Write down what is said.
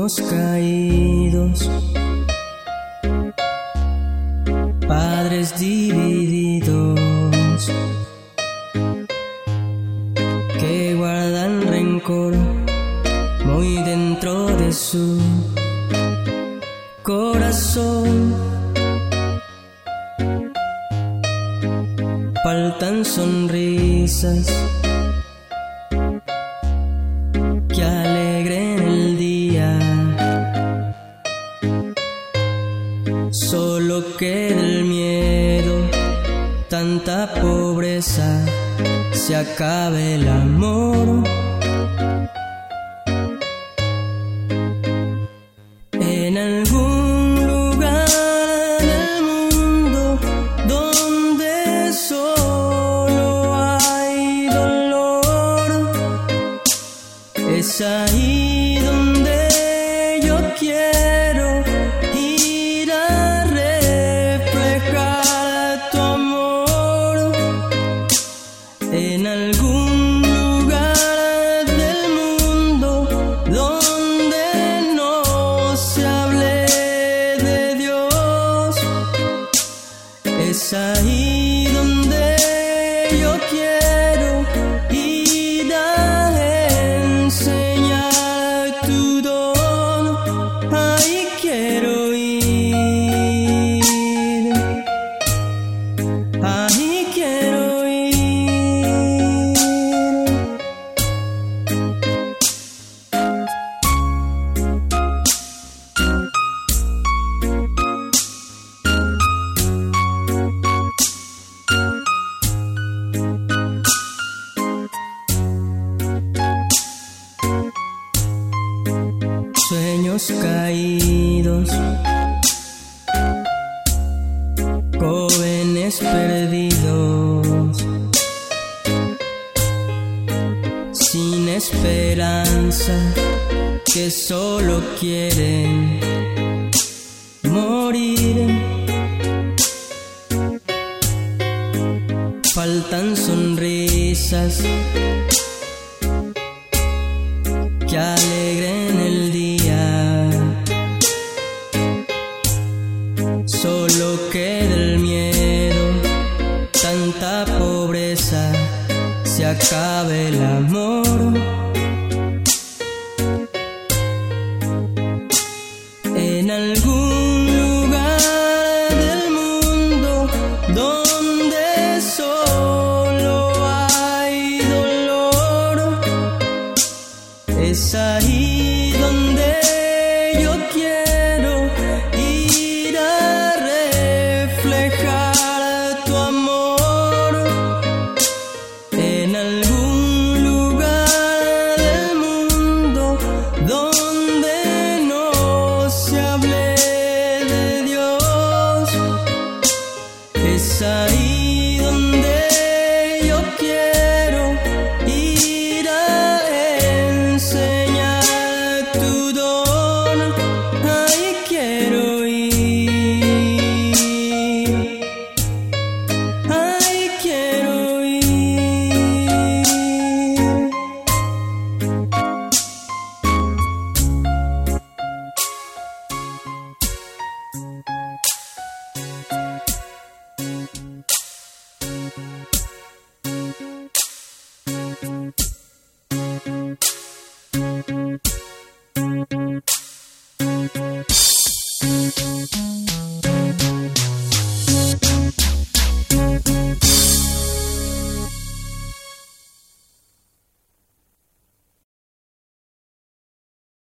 Sueños caídos, padres divididos, que guardan rencor muy dentro de su corazón. Faltan sonrisas que alegren el día. Solo queda el miedo, tanta pobreza, se acabe el amor. En algún lugar del mundo donde solo hay dolor, es ahí donde yo quiero ir a reflejar tu amor. En algún lugar del mundo donde no se hable de Dios, es ahí donde yo quiero ir a enseñar tu don. Ahí quiero ir, ahí quiero ir. Sueños caídos, jóvenes perdidos, sin esperanza, que solo quieren morir. Faltan sonrisas que alegren el día. Solo queda el miedo, tanta pobreza, se acabe el amor. En algún lugar del mundo donde solo hay dolor, es ahí donde yo quiero ir a reflejar tu amor. En algún lugar del mundo donde no se hable de Dios, es ahí donde yo quiero ir a enseñar tu don. Ahí quiero ir, ahí quiero ir.